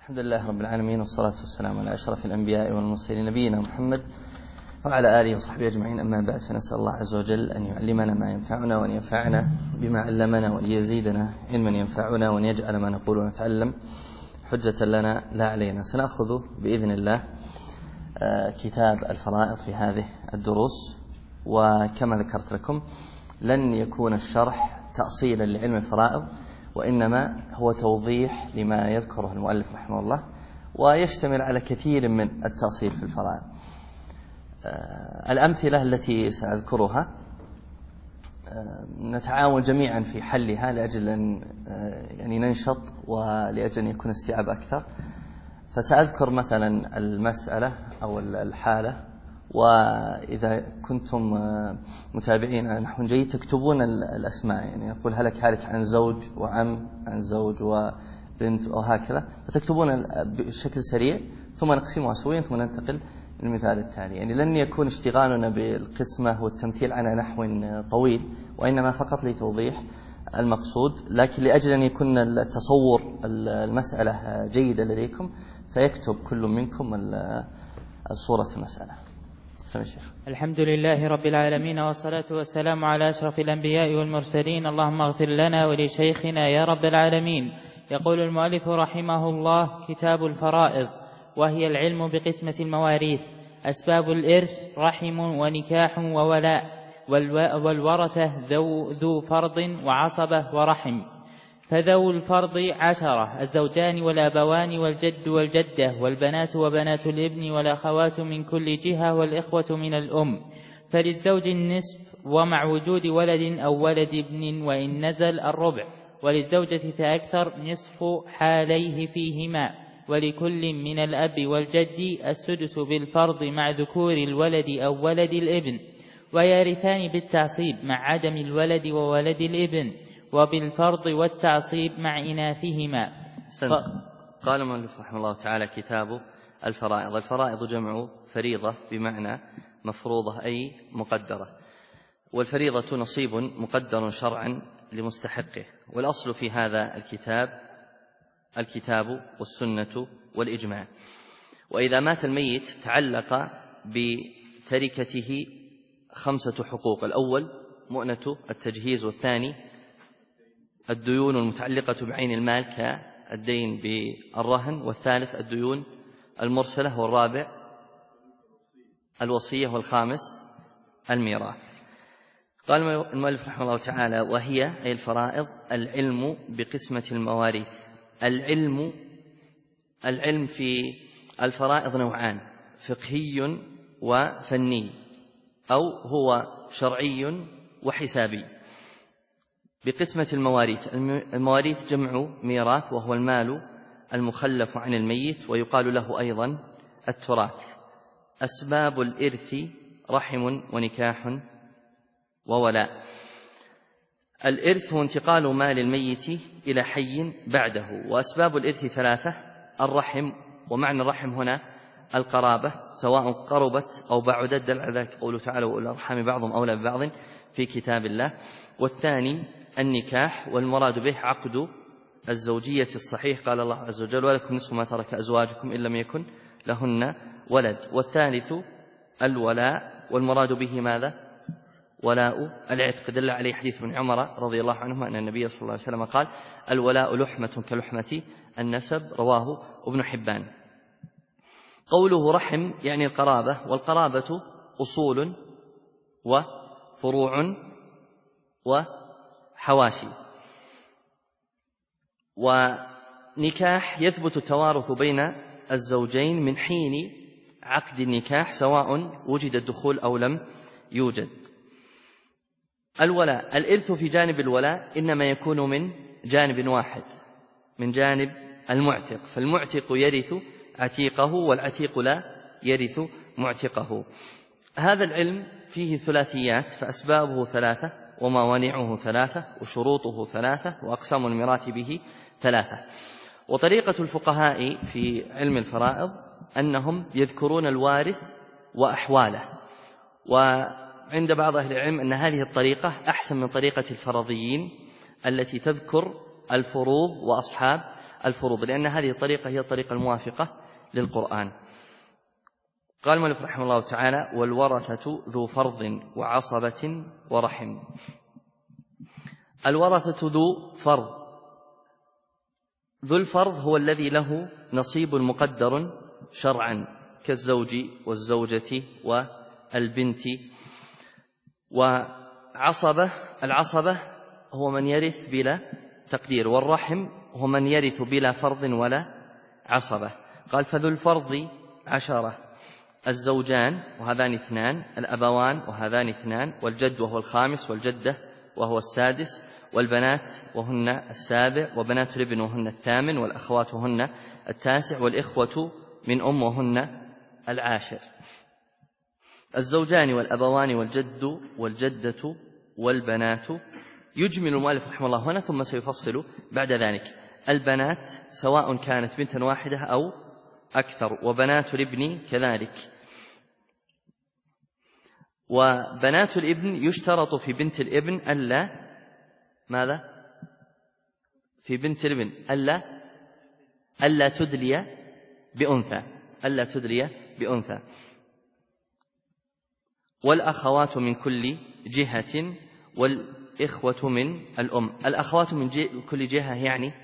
الحمد لله رب العالمين، والصلاة والسلام على أشرف الأنبياء والمرسلين نبينا محمد وعلى آله وصحبه أجمعين. أما بعد، فنسأل الله عز وجل أن يعلمنا ما ينفعنا وأن ينفعنا بما علمنا وأن يزيدنا علما ينفعنا وأن يجعل ما نقول ونتعلم حجة لنا لا علينا. سنأخذ بإذن الله كتاب الفرائض في هذه الدروس، وكما ذكرت لكم لن يكون الشرح تأصيلا لعلم الفرائض، وإنما هو توضيح لما يذكره المؤلف رحمه الله، ويشتمل على كثير من التأصيل في الفرائض. الأمثلة التي سأذكرها نتعاون جميعا في حلها لأجل أن ننشط ولأجل أن يكون استيعاب أكثر. فسأذكر مثلا المسألة أو الحالة، وإذا كنتم متابعين نحو جيد تكتبون الأسماء، يعني يقول هلك عن زوج وعم، عن زوج وبنت وهكذا، فتكتبون بشكل سريع ثم نقسمها سويا ثم ننتقل للمثال التالي. يعني لن يكون اشتغالنا بالقسمة والتمثيل على نحو طويل، وإنما فقط لتوضيح المقصود، لكن لأجل أن يكون التصور المسألة جيدة لديكم فيكتب كل منكم صورة المسألة. الحمد لله رب العالمين، والصلاة والسلام على أشرف الأنبياء والمرسلين. اللهم اغفر لنا ولشيخنا يا رب العالمين. يقول المؤلف رحمه الله: كتاب الفرائض، وهي العلم بقسمة المواريث. أسباب الإرث رحم ونكاح وولاء، والورثة ذو فرض وعصبة ورحم. فذو الفرض 10: الزوجان والأبوان والجد والجدة والبنات وبنات الابن والأخوات من كل جهة والإخوة من الأم. فللزوج النصف ومع وجود ولد أو ولد ابن وإن نزل الربع، وللزوجة فأكثر نصف حاليه فيهما، ولكل من الأب والجد السدس بالفرض مع ذكور الولد أو ولد الابن، ويرثان بالتعصيب مع عدم الولد وولد الابن، وبالفرض والتعصيب مع إناثهما. قال المؤلف رحمه الله تعالى: كتاب الفرائض. الفرائض جمع فريضة بمعنى مفروضة أي مقدرة، والفريضة نصيب مقدر شرعا لمستحقه. والأصل في هذا الكتاب والسنة والإجماع. وإذا مات الميت تعلق بتركته 5 حقوق: الأول مؤنة التجهيز، والثاني الديون المتعلقة بعين المال كالدين بالرهن، والثالث الديون المرسلة، والرابع الوصية، والخامس الميراث. قال المؤلف رحمه الله تعالى: وهي أي الفرائض العلم بقسمة المواريث. العلم في الفرائض نوعان: فقهي وفني، أو هو شرعي وحسابي. بقسمة المواريث جمع ميراث، وهو المال المخلف عن الميت، ويقال له أيضا التراث. أسباب الإرث رحم ونكاح وولاء. الإرث هو انتقال مال الميت إلى حي بعده. وأسباب الإرث 3: الرحم، ومعنى الرحم هنا القرابة سواء قربت أو بعدت، دل على ذلك قوله تعالى: وأولي الأرحام بعضهم أولى ببعض في كتاب الله. والثاني النكاح، والمراد به عقد الزوجية الصحيح، قال الله عز وجل: ولكم نصف ما ترك أزواجكم إن لم يكن لهن ولد. والثالث الولاء، والمراد به ماذا؟ ولاء العتق، دل عليه حديث ابن عمر رضي الله عنهما أن النبي صلى الله عليه وسلم قال: الولاء لحمة كلحمة النسب، رواه ابن حبان. قوله رحم يعني القرابة، والقرابة أصول وفروع وحواشي. ونكاح يثبت التوارث بين الزوجين من حين عقد النكاح، سواء وجد الدخول أو لم يوجد. الولاء، الإرث في جانب الولاء إنما يكون من جانب واحد، من جانب المعتق، فالمعتق يرث عتيقه، والعتيق لا يرث معتقه. هذا العلم فيه ثلاثيات، فأسبابه 3، وموانعه 3، وشروطه 3، وأقسام الميراث به 3. وطريقة الفقهاء في علم الفرائض أنهم يذكرون الوارث وأحواله، وعند بعض أهل العلم أن هذه الطريقة أحسن من طريقة الفرضيين التي تذكر الفروض وأصحاب الفروض، لأن هذه الطريقة هي الطريقة الموافقة للقرآن. قال المؤلف رحمه الله تعالى: والورثة ذو فرض وعصبة ورحم. الورثة ذو فرض. ذو الفرض هو الذي له نصيب مقدر شرعا كالزوج والزوجة والبنت. العصبة هو من يرث بلا تقدير، والرحم هو من يرث بلا فرض ولا عصبة. قال: فذو الفرض 10: الزوجان وهذان 2، الأبوان وهذان 2، والجد وهو 5، والجدة وهو 6، والبنات وهن 7، وبنات الابن وهن 8، والأخوات وهن 9، والإخوة من وهن 10. الزوجان والأبوان والجد والجدة والبنات. يجمل المؤلف رحمه الله هنا ثم سيفصل بعد ذلك. البنات سواء كانت بنتا واحدة أو أكثر، وبنات الابن كذلك. وبنات الابن يشترط في بنت الابن ألا ماذا؟ في بنت الابن ألا تدلي بأنثى. والأخوات من كل جهة، والإخوة من الأم. الأخوات من كل جهة يعني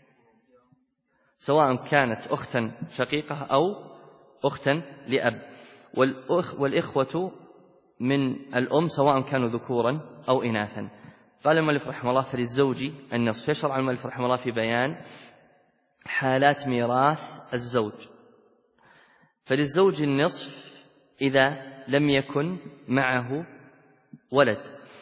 سواء كانت أختا شقيقة أو أختا لأب. والإخوة من الأم سواء كانوا ذكورا أو إناثا. قال المؤلف رحمه الله: فللزوج النصف. يشرع المؤلف رحمه الله في بيان حالات ميراث الزوج. فللزوج النصف إذا لم يكن معه ولد.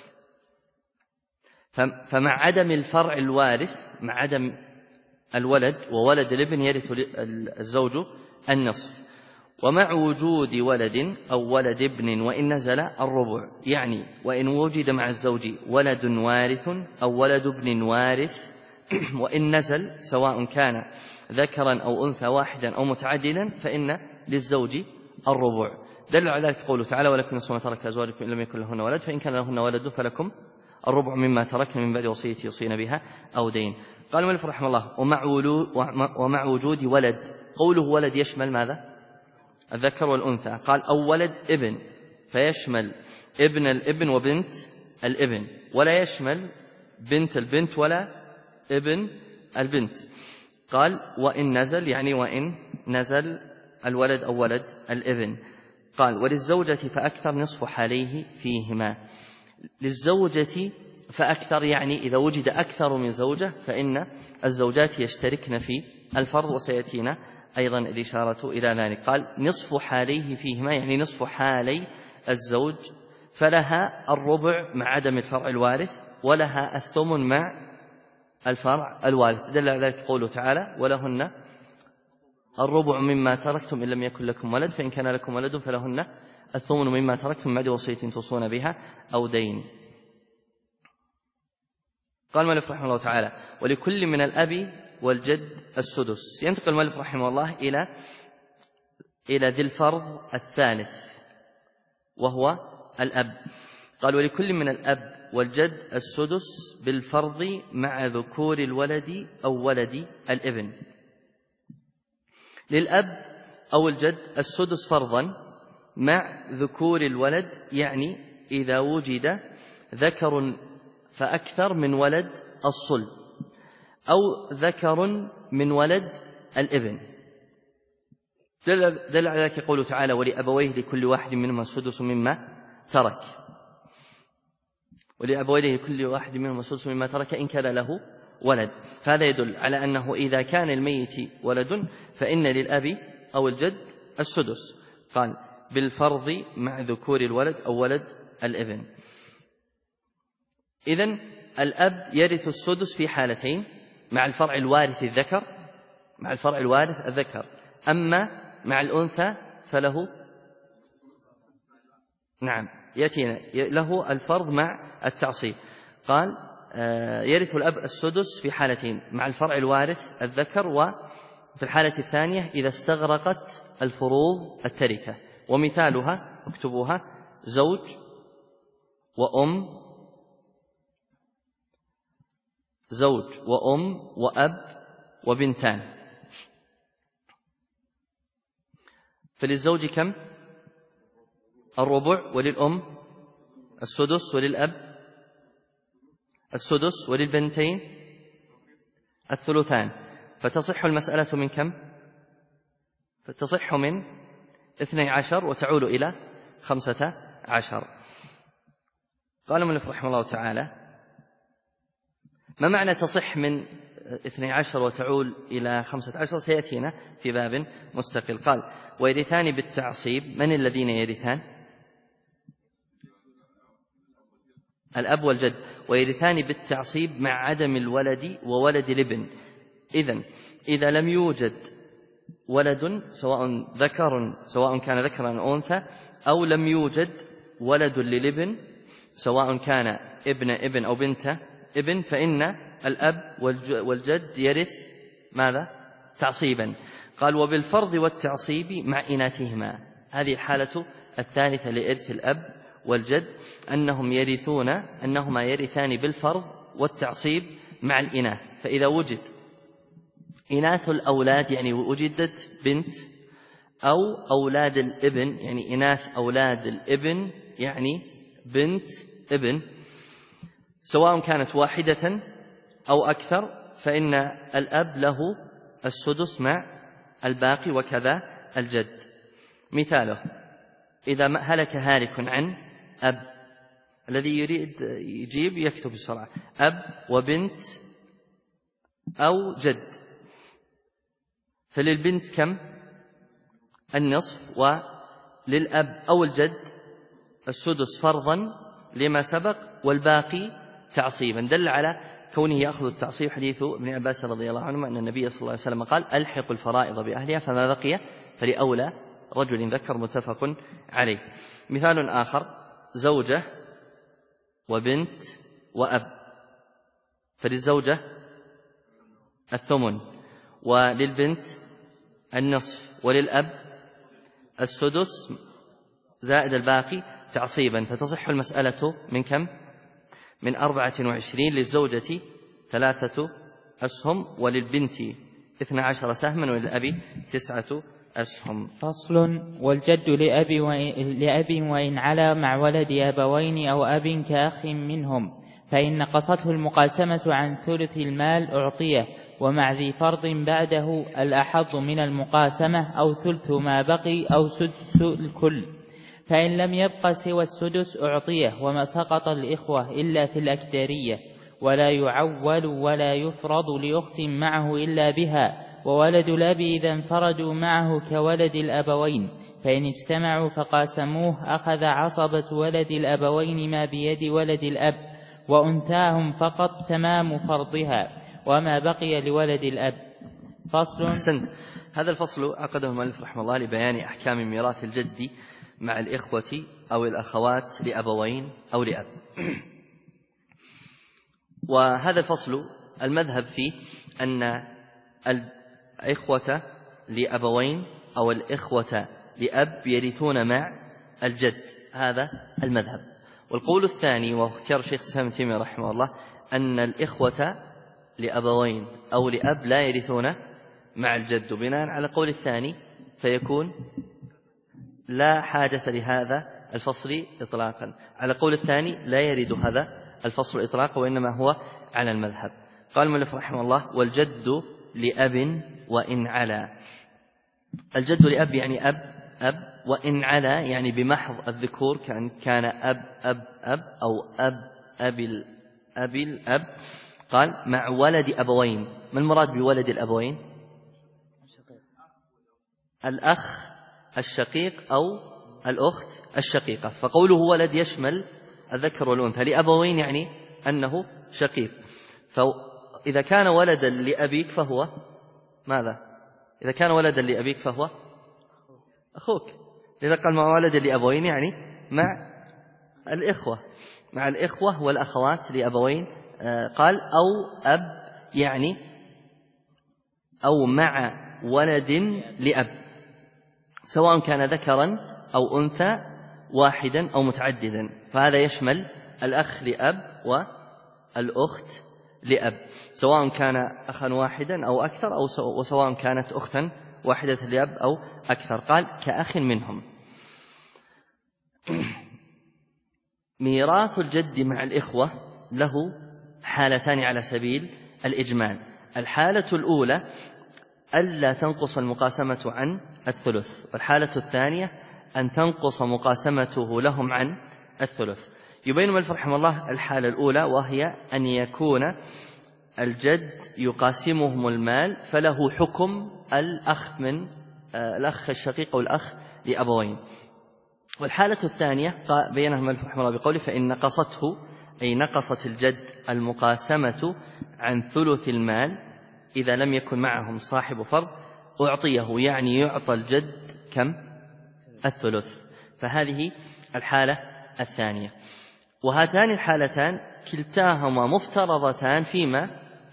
فمع عدم الفرع الوارث، مع عدم الولد وولد الابن، يرث الزوج النصف. ومع وجود ولد أو ولد ابن وإن نزل الربع، يعني وإن وجد مع الزوج ولد وارث أو ولد ابن وارث وإن نزل سواء كان ذكرا أو أنثى واحدا أو متعددا فإن للزوج الربع. دل على ذلك قوله تعالى: ولكم نصف ما ترك أزواجكم إن لم يكن لهن ولد، فإن كان لهن ولد فلكم الربع مما تركن من بعد وصية يوصين بها أو دين. قال المؤلف رحمه الله: ومع وجود ولد. قوله ولد يشمل ماذا؟ الذكر والأنثى. قال: أو ولد ابن، فيشمل ابن الابن وبنت الابن، ولا يشمل بنت البنت ولا ابن البنت. قال: وإن نزل، يعني وإن نزل الولد أو ولد الابن. قال: وللزوجة فأكثر نصف حاليه فيهما. للزوجة فأكثر يعني إذا وجد أكثر من زوجة فإن الزوجات يشتركن في الفرض، وسيأتينا أيضا الإشارة إلى ذلك. قال: نصف حاليه فيهما، يعني نصف حالي الزوج. فلها الربع مع عدم الفرع الوارث، ولها الثمن مع الفرع الوارث. دل على ذلك قوله تعالى: ولهن الربع مما تركتم إن لم يكن لكم ولد، فإن كان لكم ولد فلهن الثمن مما تركتم من بعد وصية توصون بها أو دين. قال المؤلف رحمه الله تعالى: ولكل من الأب والجد السدس. ينتقل المؤلف رحمه الله إلى ذي الفرض الثالث وهو الأب. قال: ولكل من الأب والجد السدس بالفرض مع ذكور الولد أو ولد الابن. للأب أو الجد السدس فرضا مع ذكور الولد، يعني إذا وجد ذكر فأكثر من ولد الصلب، أو ذكر من ولد الابن. دل على ذلك قوله تعالى: ولأبويه لكل واحد منهما السدس مما ترك. ولأبويه لكل واحد منهما السدس مما ترك إن كان له ولد. فهذا يدل على أنه إذا كان الميت ولد فإن للأب أو الجد السدس. قال: بالفرض مع ذكور الولد أو ولد الابن. إذن الأب يرث السدس في حالتين: مع الفرع الوارث الذكر، أما مع الأنثى فله يأتينا له الفرض مع التعصيب. قال: يرث الأب السدس في حالتين: مع الفرع الوارث الذكر، وفي الحالة الثانية إذا استغرقت الفروض التركة. ومثالها اكتبوها: زوج وأم وأب وبنتان. فللزوج كم؟ الربع، وللأم السدس، وللأب السدس، وللبنتين الثلثان. فتصح المسألة من كم؟ فتصح من 12 وتعول إلى 15. قال المؤلف رحمه الله تعالى: ما معنى تصح من 12 وتعول إلى 15؟ سيأتينا في باب مستقل. قال: ويرثان بالتعصيب. من الذين يرثان؟ الأب والجد. ويرثان بالتعصيب مع عدم الولد وولد الابن. إذا لم يوجد ولد سواء كان ذكرا أو أنثى، أو لم يوجد ولد للابن سواء كان ابن أو بنت ابن، فإن الأب والجد يرث ماذا؟ تعصيبا. قال: وبالفرض والتعصيب مع إناثهما. هذه الحالة الثالثة لإرث الأب والجد، أنهما يرثان بالفرض والتعصيب مع الإناث. فإذا وجد إناث الأولاد يعني وجدت بنت، أو أولاد الابن يعني إناث أولاد الابن يعني بنت ابن، سواء كانت واحدة أو أكثر، فإن الأب له السدس مع الباقي، وكذا الجد. مثاله: إذا هلك هالك عن أب، الذي يريد يجيب يكتب بسرعة: أب وبنت أو جد. فللبنت كم؟ النصف، وللأب أو الجد السدس فرضا لما سبق، والباقي تعصيبا. دل على كونه يأخذ التعصيب حديث ابن عباس رضي الله عنه أن النبي صلى الله عليه وسلم قال: ألحق الفرائض بأهلها فما بقي فلأولى رجل ذكر، متفق عليه. مثال آخر: زوجة وبنت وأب. فللزوجة الثمن، وللبنت النصف، وللأب السدس زائد الباقي تعصيبا. فتصح المسألة من كم؟ من 24. للزوجة 3 أسهم، وللبنت 12 سهما، وللأب 9 أسهم. فصل: والجد لأب وإن علا مع ولد أبوين أو أب كأخ منهم، فإن نقصته المقاسمة عن ثلث المال أعطيه، ومع ذي فرض بعده الأحظ من المقاسمة، أو ثلث ما بقي أو سدس الكل. فإن لم يبق سوى السدس أعطيه، وما سقط الإخوة إلا في الأكدرية، ولا يعول ولا يفرض لأخت معه إلا بها، وولد الأب إذا انفردوا معه كولد الأبوين، فإن اجتمعوا فقاسموه أخذ عصبة ولد الأبوين ما بيد ولد الأب، وأنثاهم فقط تمام فرضها، وما بقي لولد الأب. فصل. أحسنت. هذا الفصل عقده المؤلف رحمه الله لبيان أحكام ميراث الجد مع الإخوة أو الأخوات لأبوين أو لأب. وهذا الفصل المذهب فيه أن الإخوة لأبوين أو الإخوة لأب يرثون مع الجد، هذا المذهب. والقول الثاني واختيار الشيخ الإسلام ابن تيمية رحمه الله أن الإخوة لأبوين أو لأب لا يرثون مع الجد. بناء على قول الثاني فيكون لا حاجة لهذا الفصل إطلاقا. على قول الثاني لا يرد هذا الفصل إطلاقا، وإنما هو على المذهب. قال المؤلف رحمه الله: والجد لأب وإن علا. الجد لأب يعني أب، وإن علا يعني بمحض الذكور، كان أب أو أبي الأب. قال: مع ولد أبوين. ما المراد بولد الأبوين؟ الأخ الشقيق أو الأخت الشقيقة. فقوله ولد يشمل الذكر والأنثى. لأبوين يعني أنه شقيق. فإذا كان ولدا لأبيك فهو ماذا؟ إذا كان ولدا لأبيك فهو أخوك. إذا قال مع ولد لأبوين يعني مع الإخوة والأخوات لأبوين. قال: أو أب يعني أو مع ولد لأب، سواء كان ذكرا أو أنثى، واحدا أو متعددا. فهذا يشمل الأخ لأب والأخت لأب، سواء كان أخا واحدا أو أكثر، وسواء كانت أختا واحدة لأب أو أكثر. قال كأخ منهم. ميراث الجد مع الإخوة له حالتان على سبيل الإجمال. الحالة الأولى ألا تنقص المقاسمة عن الثلث، والحالة الثانية أن تنقص مقاسمته لهم عن الثلث. يبين المؤلف رحمه الله الحالة الأولى، وهي أن يكون الجد يقاسمهم المال فله حكم الأخ من الأخ الشقيق أو الأخ لأبوين. والحالة الثانية بينها المؤلف رحمه الله بقوله فإن نقصته، أي نقصت الجد المقاسمة عن ثلث المال إذا لم يكن معهم صاحب فرض أعطيه، يعني يعطى الجد كم؟ الثلث. فهذه الحالة الثانية. وهاتان الحالتان كلتاهما مفترضتان فيما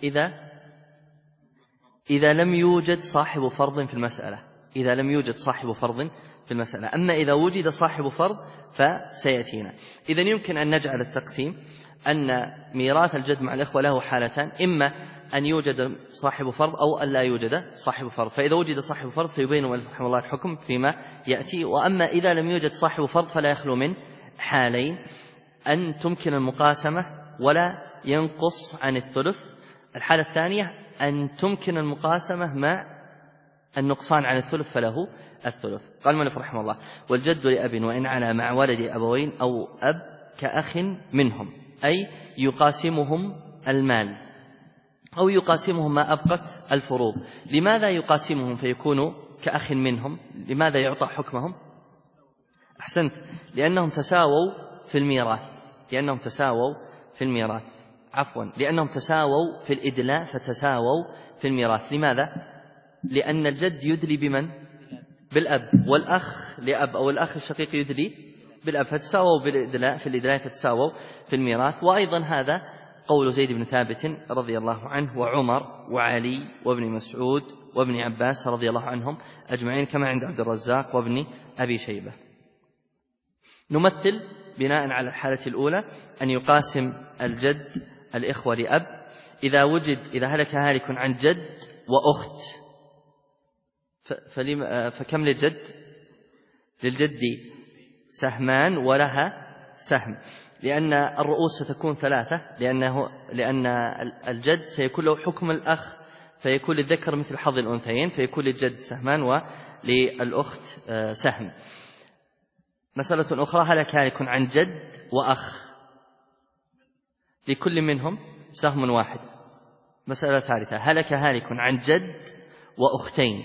إذا لم يوجد صاحب فرض في المسألة، إذا لم يوجد صاحب فرض في المسألة. أما إذا وجد صاحب فرض فسيأتينا. إذن يمكن أن نجعل التقسيم أن ميراث الجد مع الإخوة له حالتان، إما أن يوجد صاحب فرض أو أن لا يوجد صاحب فرض. فإذا وجد صاحب فرض سيبين المؤلف رحمه الله الحكم فيما يأتي. وأما إذا لم يوجد صاحب فرض فلا يخلو من حالين: أن تمكن المقاسمة ولا ينقص عن الثلث، الحالة الثانية أن تمكن المقاسمة مع النقصان عن الثلث فله الثلث. قال المؤلف رحمه الله: والجد لأب وإن علا مع ولد أبوين أو أب كأخ منهم، أي يقاسمهم المال أو يقاسمهم ما أبقت الفروض. لماذا يقاسمهم فيكونوا كأخ منهم؟ لماذا يعطى حكمهم؟ أحسنت، لأنهم تساووا في الميراث، لأنهم تساووا في الميراث، عفوا، لأنهم تساووا في الإدلاء فتساووا في الميراث. لماذا؟ لأن الجد يدلي بمن؟ بالأب، والأخ لأب أو الأخ الشقيق يدلي بالأب، فتساووا بالإدلاء في الإدلاء فتساووا في الميراث. وأيضا هذا قول زيد بن ثابت رضي الله عنه وعمر وعلي وابن مسعود وابن عباس رضي الله عنهم أجمعين، كما عند عبد الرزاق وابن أبي شيبة. نمثل بناء على الحالة الأولى أن يقاسم الجد الإخوة لأب إذا هلك هالك عن جد وأخت، فكم للجد؟ للجد سهمان ولها سهم، لأن الرؤوس ستكون 3، لأن الجد سيكون له حكم الأخ، فيكون للذكر مثل حظ الأنثيين، فيكون للجد سهمان وللأخت سهم. مسألة أخرى: هلك هالك عن جد وأخ، لكل منهم سهم واحد. مسألة ثالثة: هلك هالك عن جد وأختين،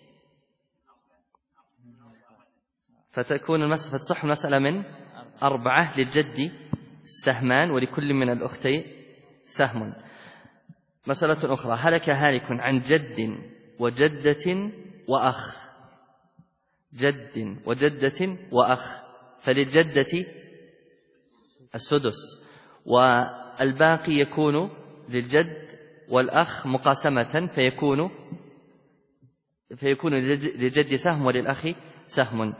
فتصح المسألة من 4، للجد سهمان ولكل من الأختين سهم. مسألة أخرى: هلك هالك عن جد وجدة وأخ، جد وجدة وأخ، فللجدة السدس، والباقي يكون للجد والأخ مقاسمة، فيكون للجد سهم وللأخ سهم.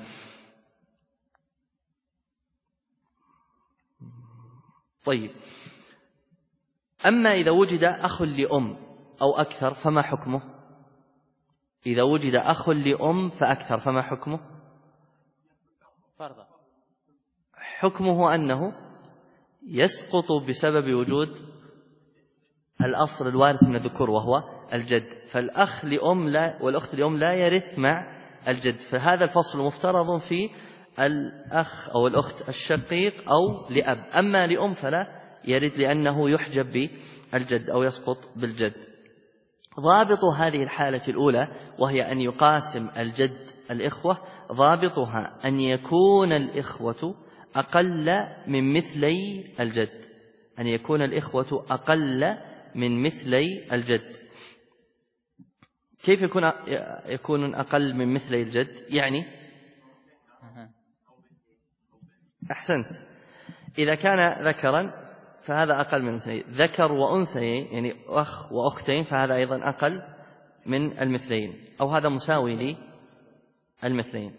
طيب، أما إذا وجد أخ لأم أو أكثر فما حكمه؟ إذا وجد أخ لأم فأكثر فما حكمه؟ حكمه أنه يسقط بسبب وجود الأصل الوارث من الذكور وهو الجد، فالأخ لأم والأخت لأم لا يرث مع الجد، فهذا الفصل مفترض في الأخ أو الأخت الشقيق أو لأب. أما لأم فلا يرث لأنه يحجب بالجد أو يسقط بالجد. ضابط هذه الحالة الأولى وهي أن يقاسم الجد الإخوة، ضابطها أن يكون الإخوة أقل من مثلي الجد، أن يكون الإخوة أقل من مثلي الجد. كيف يكون أقل من مثلي الجد؟ يعني أحسنت، إذا كان ذكرا فهذا أقل من مثلين، ذكر وأنثى يعني أخ وأختين فهذا أيضا أقل من المثلين، أو هذا مساوي للمثلين.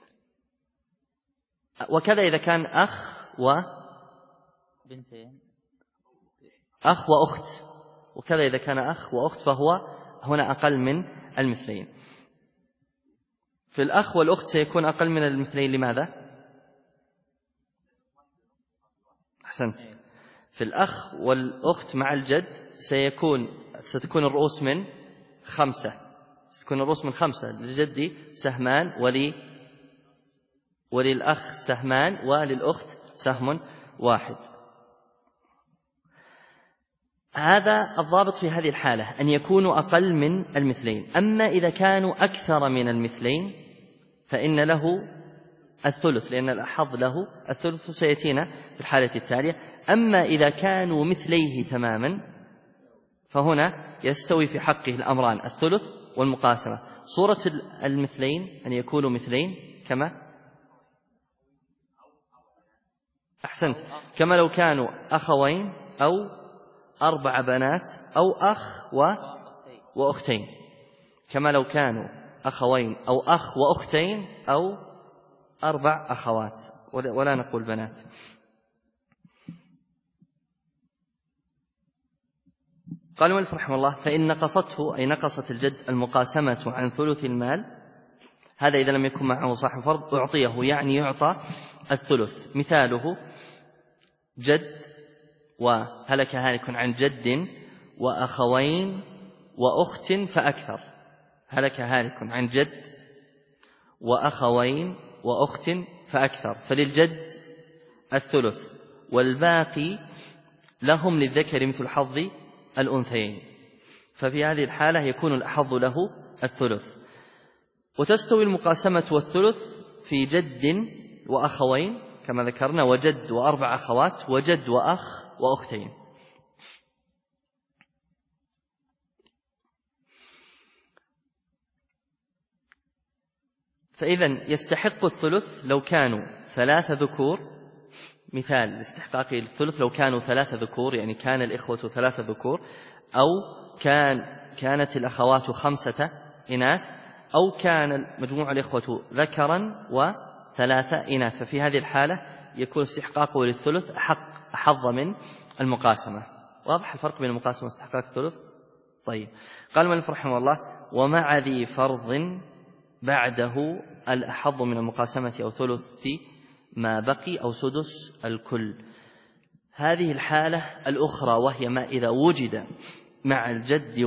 وكذا إذا كان أخ وأخت وكذا إذا كان أخ وأخت فهو هنا أقل من المثلين. في الأخ والأخت سيكون أقل من المثلين. لماذا؟ أحسنت. في الأخ والأخت مع الجد ستكون الرؤوس من 5، ستكون الرؤوس من 5. للجد سهمان وللأخ سهمان وللأخت سهم واحد. هذا الضابط في هذه الحالة، أن يكونوا أقل من المثلين. أما إذا كانوا أكثر من المثلين فإن له الثلث، لأن الأحظ له الثلث، سيأتينا في الحالة التالية. أما إذا كانوا مثليه تماما فهنا يستوي في حقه الأمران، الثلث والمقاسمة. صورة المثلين أن يكونوا مثلين كما أحسنت، كما لو كانوا أخوين أو 4 بنات أو أخ وأختين، كما لو كانوا أخوين أو أخ وأختين أو 4 أخوات، ولا نقول بنات. قال المؤلف رحمه الله: فإن نقصته، أي نقصت الجد المقاسمة عن ثلث المال، هذا إذا لم يكن معه صاحب فرض أعطيه، يعني يعطى الثلث. مثاله: جد وهلك هالك عن جد وأخوين وأخت فأكثر. هلك هالك عن جد وأخوين وأخت فأكثر، فللجد الثلث، والباقي لهم للذكر مثل حظ الأنثيين. ففي هذه الحالة يكون الأحظ له الثلث. وتستوي المقاسمة والثلث في جد وأخوين كما ذكرنا، وجد و4 أخوات، وجد وأخ وأختين. فإذن يستحق الثلث لو كانوا 3 ذكور، مثال لاستحقاقه الثلث لو كانوا 3 ذكور، يعني كان الإخوة 3 ذكور، أو كانت الأخوات 5 إناث، أو كان مجموع الإخوة ذكرا و3 إناث. ففي هذه الحالة يكون استحقاقه للثلث أحظ من المقاسمة. واضح الفرق بين المقاسمة واستحقاق الثلث؟ طيب. قال المؤلف رحمه الله: ومع ذي فرض بعده الأحظ من المقاسمة أو ثلث ما بقي أو سدس الكل. هذه الحالة الأخرى، وهي ما إذا وجد مع الجد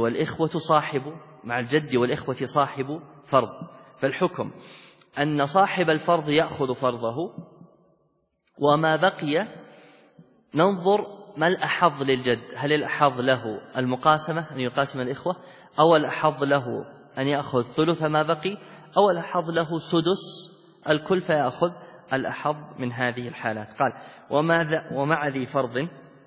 والإخوة صاحب فرض، فالحكم أن صاحب الفرض يأخذ فرضه، وما بقي ننظر ما الأحظ للجد، هل الأحظ له المقاسمة أن يقاسم الإخوة، أو الأحظ له أن يأخذ ثلث ما بقي، أو الأحظ له سدس الكل فيأخذ الأحظ من هذه الحالات. قال: ومع ذي فرض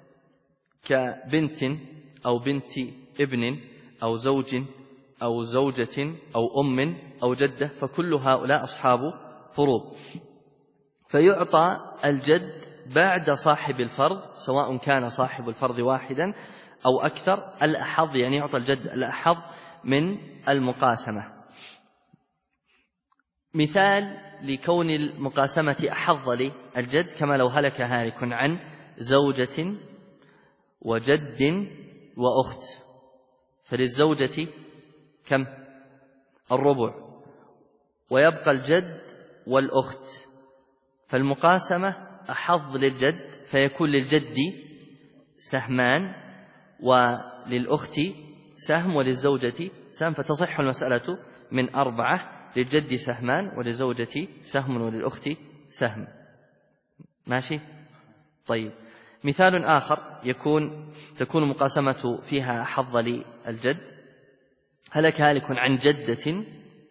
كبنت أو بنت ابن أو زوج أو زوجة أو أم أو جدة، فكل هؤلاء أصحاب فروض، فيعطى الجد بعد صاحب الفرض، سواء كان صاحب الفرض واحدا أو أكثر، الأحظ، يعني يعطى الجد الأحظ من المقاسمة. مثال لكون المقاسمة أحظ للجد: كما لو هلك هالك عن زوجة وجد وأخت، فللزوجة كم؟ الربع، ويبقى الجد والأخت، فالمقاسمة أحظ للجد، فيكون للجد سهمان وللأخت سهم وللزوجة سهم، فتصح المسألة من 4، للجد سهمان وللزوجة سهم وللأخت سهم. ماشي؟ طيب. مثال آخر تكون مقاسمة فيها حظ للجد: هلك هالك عن جدة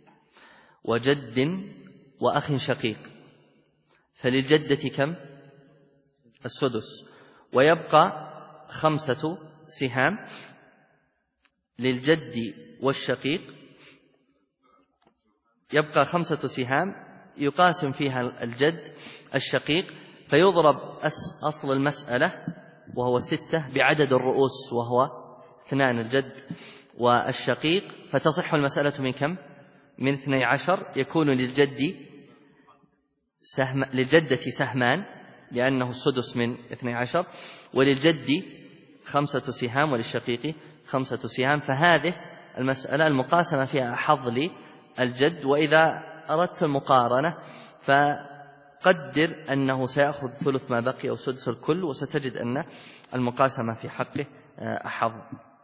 وجد وأخ شقيق، فللجدة كم؟ السدس، ويبقى 5 سهام، للجد والشقيق يبقى 5 سهام يقاسم فيها الجد الشقيق، فيضرب أصل المسألة وهو 6 بعدد الرؤوس وهو 2، الجد والشقيق، فتصح المسألة من كم؟ من 12. يكون للجدة سهمان لأنه السدس من 12، وللجد 5 سهام، وللشقيق 5 سهام، فهذه المسألة المقاسمة فيها أحظ للجد. وإذا أردت المقارنة فقدر أنه سيأخذ ثلث ما بقي أو سدس الكل، وستجد أن المقاسمة في حقه أحظ.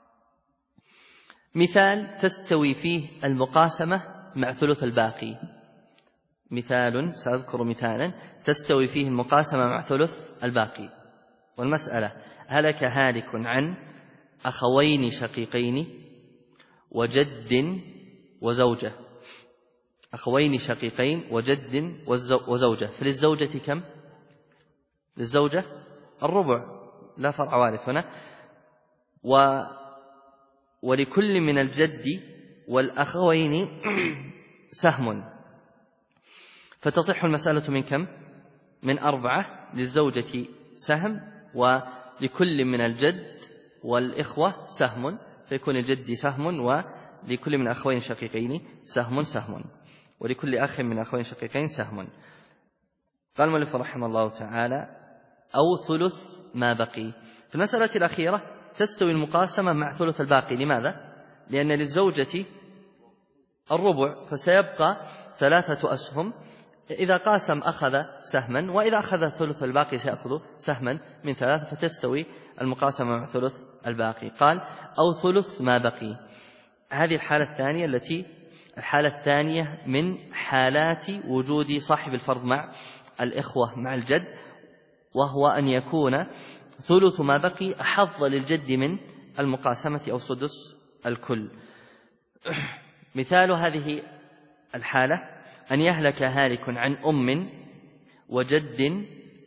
مثال تستوي فيه المقاسمة مع ثلث الباقي. مثال، سأذكر مثالا تستوي فيه المقاسمة مع ثلث الباقي. والمسألة: هلك هالك عن أخوين شقيقين وجد وزوجة. أخوين شقيقين وجد وزوجة، فللزوجة كم؟ للزوجة الربع، لا فرع وارث هنا. ولكل من الجد والأخوين سهم، فتصح المسألة من كم؟ من 4. للزوجة سهم، ولكل من الجد والإخوة سهم، فيكون الجد سهم، ولكل من أخوين شقيقين سهم، ولكل أخ من أخوين شقيقين سهم. قال المؤلف رحمه الله تعالى: أو ثلث ما بقي. في المسألة الأخيرة تستوي المقاسمة مع ثلث الباقي. لماذا؟ لأن للزوجة الربع، فسيبقى 3 أسهم. إذا قاسم أخذ سهما، وإذا أخذ ثلث الباقي سيأخذ سهما من 3، فتستوي المقاسمة مع ثلث الباقي. قال: أو ثلث ما بقي. هذه الحالة الثانية من حالات وجود صاحب الفرض مع الإخوة مع الجد، وهو أن يكون ثلث ما بقي أحظ للجد من المقاسمة أو سدس الكل. مثال هذه الحالة: أن يهلك هالك عن أم وجد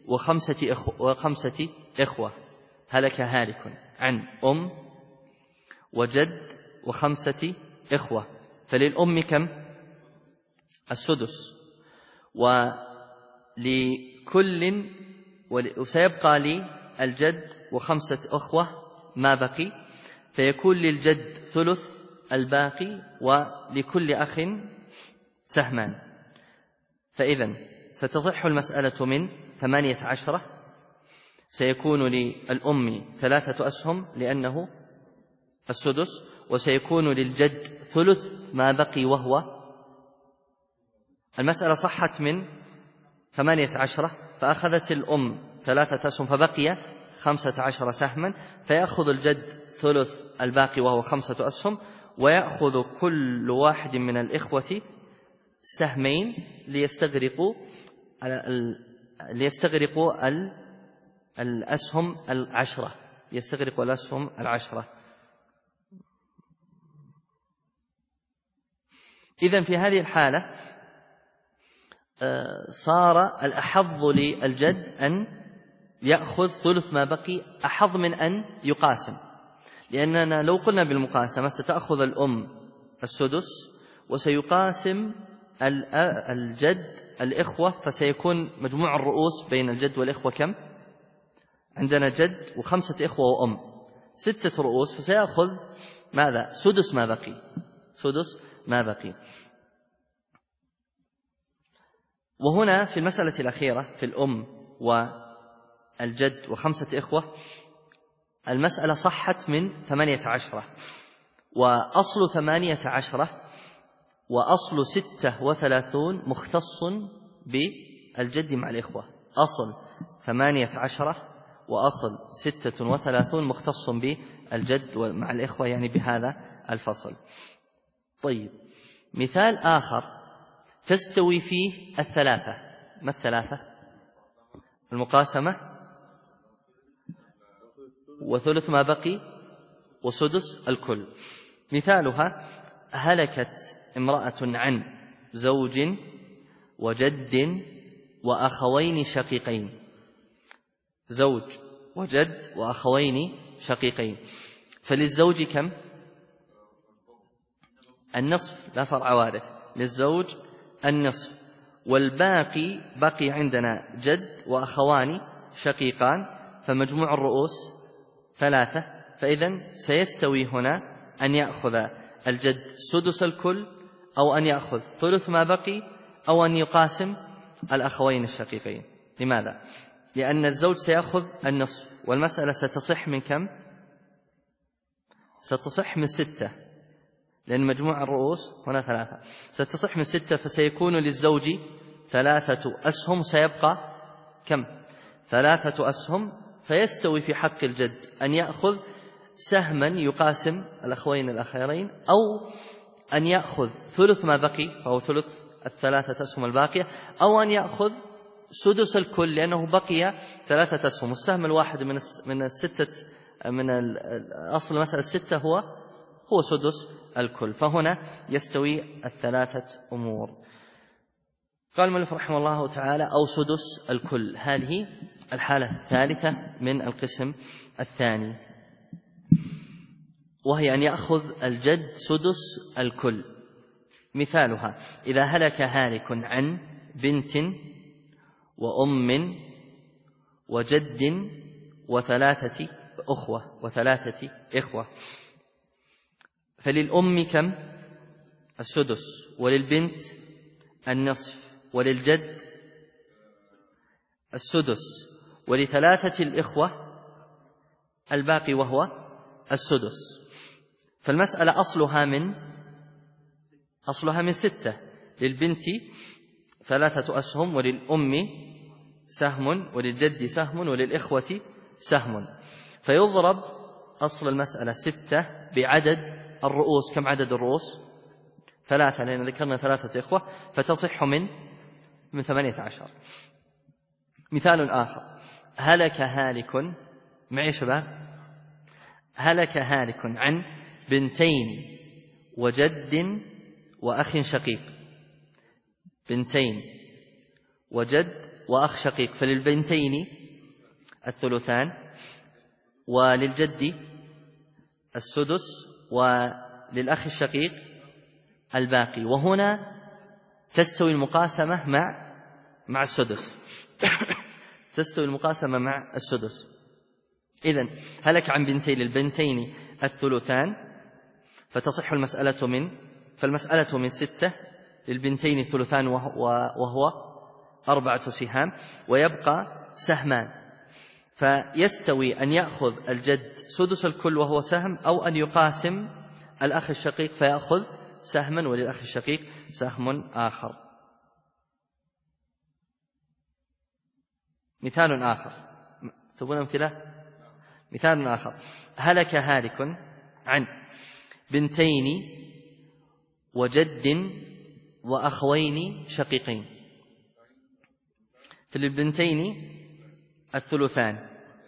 وخمسة إخوة. هلك هالك عن أم وجد و5 إخوة، فللأم كم؟ السدس، وسيبقى للجد و5 أخوة ما بقي، فيكون للجد ثلث الباقي، ولكل أخ سهمان. فإذن ستصح المسألة من 18. سيكون للأم 3 أسهم لأنه السدس، وسيكون للجد ثلث ما بقي وهو المسألة صحت من 18، فأخذت الأم 3 أسهم فبقي 15 سهما، فيأخذ الجد ثلث الباقي وهو 5 أسهم، ويأخذ كل واحد من الإخوة سهمين ليستغرقوا الأسهم 10. يستغرقوا الأسهم 10. إذن في هذه الحالة صار الأحظ للجد أن يأخذ ثلث ما بقي أحظ من أن يقاسم، لأننا لو قلنا بالمقاسمة ستأخذ الأم السدس وسيقاسم الجد الإخوة، فسيكون مجموع الرؤوس بين الجد والإخوة كم؟ عندنا جد و5 إخوة وأم، 6 رؤوس، فسيأخذ ماذا؟ سدس ما بقي. وهنا في المسألة الأخيرة في الأم والجد و5 إخوة المسألة صحت من 18، وأصل 18 وأصل 36 مختص بالجد مع الإخوة. أصل 18 وأصل 36 مختص بالجد مع الإخوة، يعني بهذا الفصل. طيب، مثال آخر تستوي فيه 3. ما 3؟ المقاسمة وثلث ما بقي وسدس الكل. مثالها: هلكت امرأة عن زوج وجد وأخوين شقيقين. زوج وجد وأخوين شقيقين، فللزوج كم؟ النصف، لا فرع وارث، للزوج النصف، والباقي بقي عندنا جد وأخوان شقيقان، فمجموع الرؤوس 3. فإذن سيستوي هنا أن يأخذ الجد سدس الكل، أو أن يأخذ ثلث ما بقي، أو أن يقاسم الأخوين الشقيقين. لماذا؟ لأن الزوج سيأخذ النصف، والمسألة ستصح من كم؟ ستصح من 6، لأن مجموع الرؤوس هنا 3، ستصح من 6، فسيكون للزوج 3 أسهم، سيبقى كم؟ 3 أسهم. فيستوي في حق الجد أن يأخذ سهما يقاسم الأخوين الأخيرين، أو أن يأخذ ثلث ما بقي فهو ثلث 3 أسهم الباقية، أو أن يأخذ سدس الكل لأنه بقي 3 أسهم. السهم الواحد من أصل المسألة 6 هو سدس الكل، فهنا يستوي 3 أمور. قال المؤلف رحمه الله تعالى: أو سدس الكل. هذه الحالة الثالثة من القسم الثاني، وهي أن يأخذ الجد سدس الكل. مثالها: إذا هلك هالك عن بنت وأم وجد وثلاثة إخوة، فللأم كم؟ السدس، وللبنت النصف، وللجد السدس، ولثلاثة الإخوة الباقي وهو السدس. فالمسألة أصلها من 6، للبنت 3 أسهم، وللأم سهم، وللجد سهم، وللإخوة سهم. فيضرب أصل المسألة 6 بعدد الرؤوس. كم عدد الرؤوس؟ 3، لأن ذكرنا 3 إخوة، فتصح من 18. مثال آخر: هلك هالك معي شباب، هلك هالك عن بنتين وجد وأخ شقيق. بنتين وجد وأخ شقيق، فللبنتين الثلثان، وللجد السدس، وللأخ الشقيق الباقي. وهنا تستوي المقاسمة مع السدس تستوي المقاسمة مع السدس. إذن هلك عن بنتين، للبنتين الثلثان، فتصح فالمسألة من 6، للبنتين الثلثان وهو 4 سهام، ويبقى سهمان. فيستوي أن يأخذ الجد سدس الكل وهو سهم، أو أن يقاسم الأخ الشقيق فيأخذ سهما، وللأخ الشقيق سهم آخر. مثال آخر، تبون أمثلة؟ مثال آخر: هلك هالك عن بنتين وجد وأخوين شقيقين، فللبنتين الثلثان،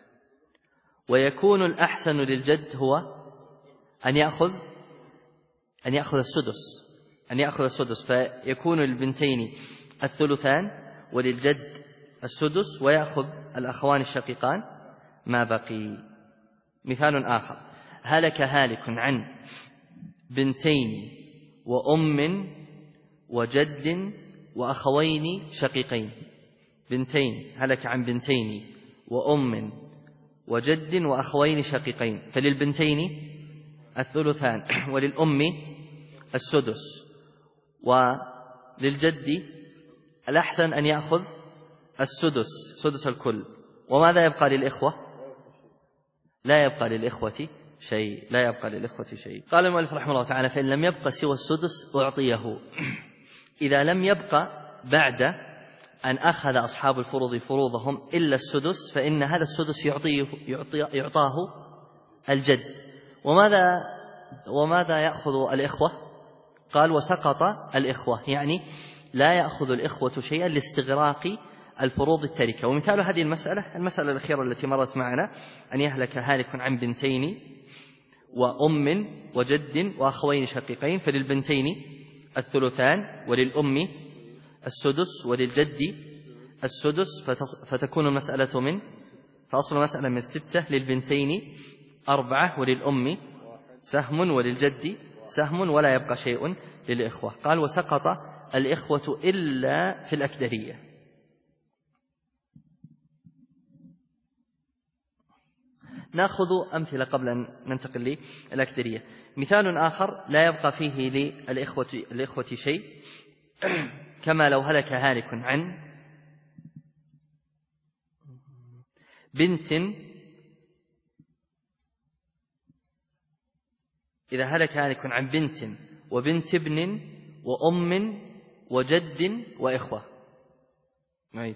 ويكون الأحسن للجد هو أن يأخذ السدس، فيكون للبنتين الثلثان، وللجد السدس، ويأخذ الأخوان الشقيقان ما بقي. مثال آخر: هلك هالك عن بنتين وأم وجد وأخوين شقيقين. بنتين، هلك عن بنتين وأم وجد وأخوين شقيقين، فللبنتين الثلثان، وللأم السدس، وللجد الأحسن أن يأخذ سدس الكل. وماذا يبقى للإخوة؟ لا يبقى للإخوة شيء. قال المؤلف رحمه الله تعالى: فإن لم يبقى سوى السدس أعطيه. إذا لم يبقى بعد أن أخذ أصحاب الفروض فروضهم إلا السدس، فإن هذا السدس يعطاه الجد. وماذا يأخذ الإخوة؟ قال: وسقط الإخوة، يعني لا يأخذ الإخوة شيئا لاستغراق الفروض التركة. ومثال هذه المسألة الأخيرة التي مرت معنا: أن يهلك هالك عن بنتين وأم وجد وأخوين شقيقين، فللبنتين الثلثان، وللأم السدس، وللجد السدس، فتكون المسألة فأصل المسألة من 6، للبنتين 4، وللأم سهم، وللجد سهم، ولا يبقى شيء للإخوة. قال: وسقط الإخوة إلا في الأكدرية. نأخذ أمثلة قبل أن ننتقل للأكدرية. مثال آخر: لا يبقى فيه للإخوة شيء، كما لو هلك هالك عن بنت إذا هلك هالك عن بنت وبنت ابن وأم وجد وإخوة. نعيد.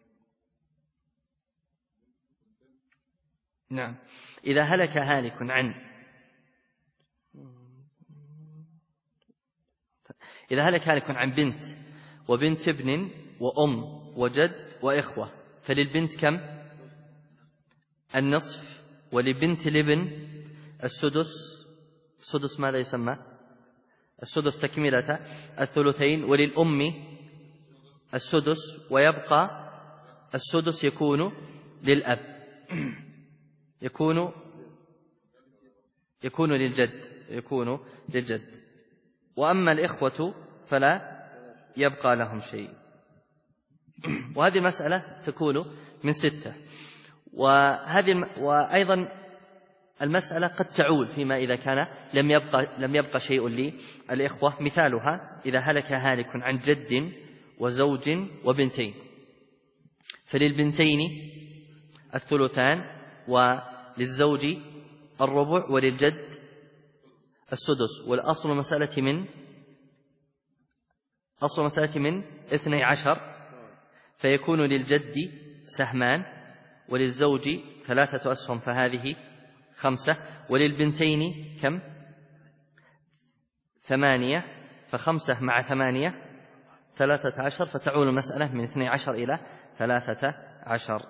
نعم. إذا هلك هالك عن بنت وبنت ابن وأم وجد وإخوة، فللبنت كم؟ النصف، ولبنت الابن السدس. السدس ماذا يسمى؟ السدس تكملة الثلثين، وللأم السدس، ويبقى السدس يكون للأب، يكون للجد. وأما الإخوة فلا يبقى لهم شيء. وهذه المسألة تكون من 6. وأيضا المسألة قد تعول فيما إذا كان لم يبقى شيء للإخوة. مثالها إذا هلك هالك عن جد وزوج وبنتين، فللبنتين الثلثان، وللزوج الربع، وللجد السدس. والأصل المسألة من 12، فيكون للجد سهمان، وللزوج 3 أسهم فهذه 5، وللبنتين كم؟ 8، ف5 مع 8 13، فتعول المسألة من 12 إلى 13.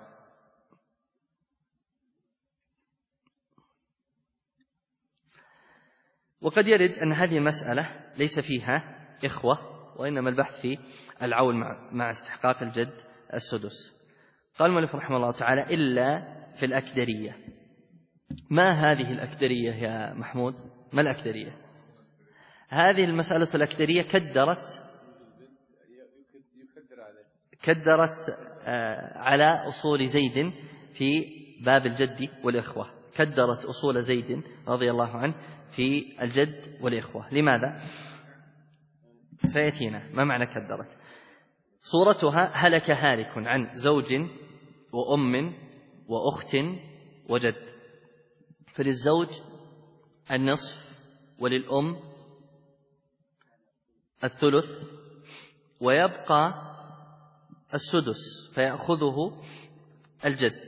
وقد يرد أن هذه المسألة ليس فيها إخوة، وإنما البحث في العول مع استحقاق الجد السدس. قال المؤلف رحمه الله تعالى: إلا في الأكدرية. ما هذه الأكدرية يا محمود؟ ما الأكدرية؟ هذه المسألة الأكدرية كدرت على أصول زيد في باب الجد والإخوة. كدرت أصول زيد رضي الله عنه في الجد والإخوة. لماذا؟ سيأتينا ما معنى كدرت. صورتها: هلك هالك عن زوج وأم وأخت وجد، فللزوج النصف، وللأم الثلث، ويبقى السدس فيأخذه الجد.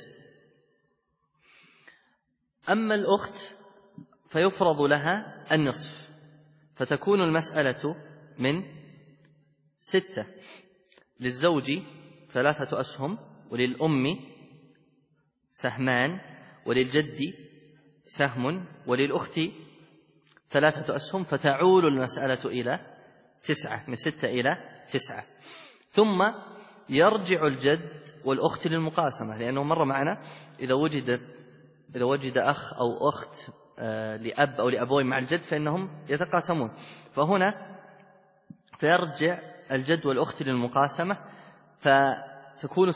أما الأخت فيفرض لها النصف، فتكون المسألة من 6. للزوج 3 أسهم، وللأم سهمان، وللجد سهم، وللأخت 3 أسهم، فتعول المسألة إلى 9، من 6 إلى 9. ثم يرجع الجد والأخت للمقاسمة، لأنه مر معنا إذا وجد أخ أو أخت لأب أو لأبوين مع الجد فإنهم يتقاسمون. فهنا فيرجع الجد والأخت للمقاسمة، فتكون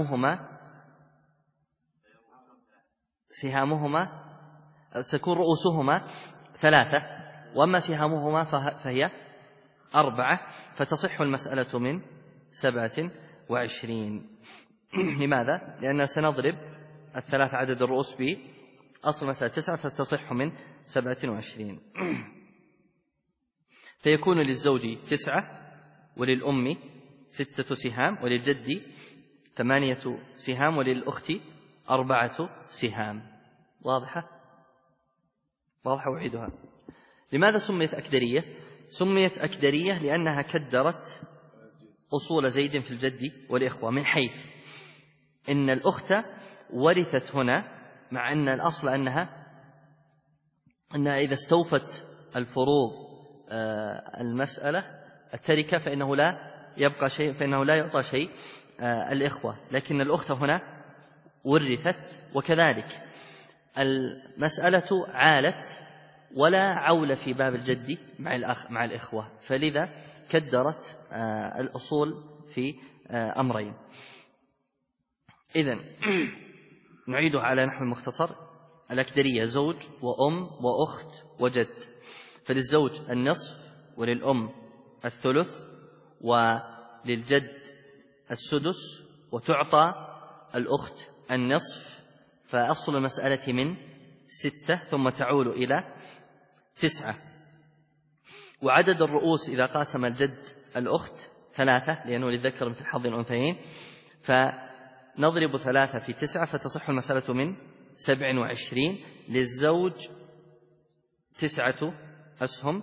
تكون رؤوسهما 3، وأما سهامهما فهي 4، فتصح المسألة من 27. لماذا؟ لأننا سنضرب 3 عدد الرؤوس بأصل مسألة 9، فتصح من 27. فيكون للزوج 9، وللأم 6 سهام، وللجد 8 سهام، وللأخت 4 سهام. واضحة أعيدها. لماذا سميت أكدرية؟ سميت أكدرية لأنها كدرت أصول زيد في الجد والإخوة، من حيث إن الأخت ورثت هنا، مع أن الأصل أنها إذا استوفت الفروض المسألة التركة فإنه لا يبقى شيء، فإنه لا يعطى شيء الإخوة، لكن الأخت هنا ورثت. وكذلك المسألة عالت ولا عول في باب الجد مع الإخوة، فلذا كدرت الأصول في أمرين. إذن نعيدها على نحو المختصر: الأكدرية زوج وأم وأخت وجد، فللزوج النصف، وللأم الثلث، وللجد السدس، وتعطى الأخت النصف. فأصل المسألة من 6 ثم تعول إلى 9. وعدد الرؤوس إذا قاسم الجد الأخت 3 لأنه للذكر مثل حظ الأنثيين، فنضرب 3 في 9 فتصح المسألة من 27. للزوج 9 أسهم،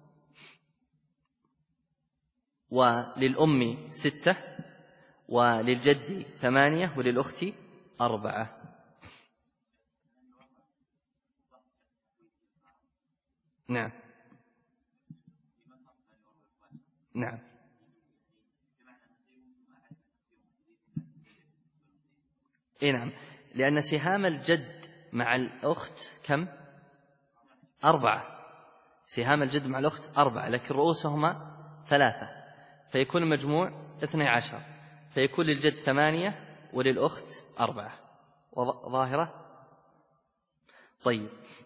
وللأم 6، وللجد 8، وللأخت 4. نعم نعم. نعم، لأن سهام الجد مع الأخت كم؟ 4. سهام الجد مع الأخت 4، لكن رؤوسهما 3، فيكون المجموع 12، فيكون للجد 8 وللأخت 4. ظاهرة؟ طيب،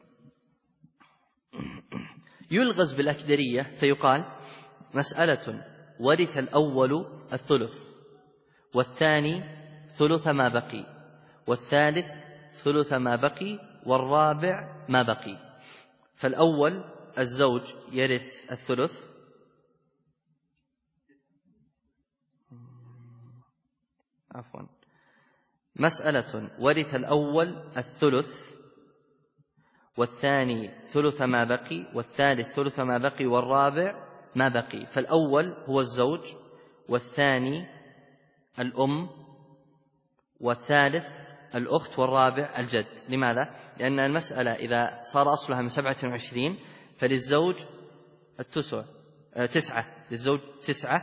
يلغز بالأكدرية فيقال: مسألة ورث الأول الثلث، والثاني ثلث ما بقي، والثالث ثلث ما بقي، والرابع ما بقي. فالأول الزوج يرث الثلث، مسألة ورث الأول الثلث، والثاني ثلث ما بقي، والثالث ثلث ما بقي، والرابع ما بقي. فالأول هو الزوج، والثاني الأم، والثالث الأخت، والرابع الجد. لماذا؟ لأن المسألة إذا صار أصلها من 27 فللزوج 9، للزوج 9،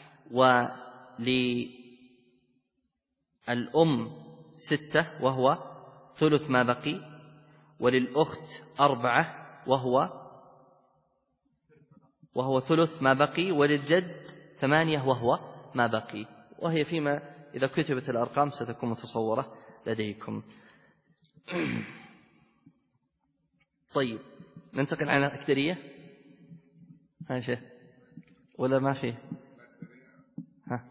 وللأم 6 وهو ثلث ما بقي، وللأخت 4 وهو ثلث ما بقي، وللجد 8 وهو ما بقي. وهي فيما إذا كتبت الأرقام ستكون متصورة لديكم. طيب، ننتقل على الأكدرية. ها شيء ولا ما فيه؟ ها؟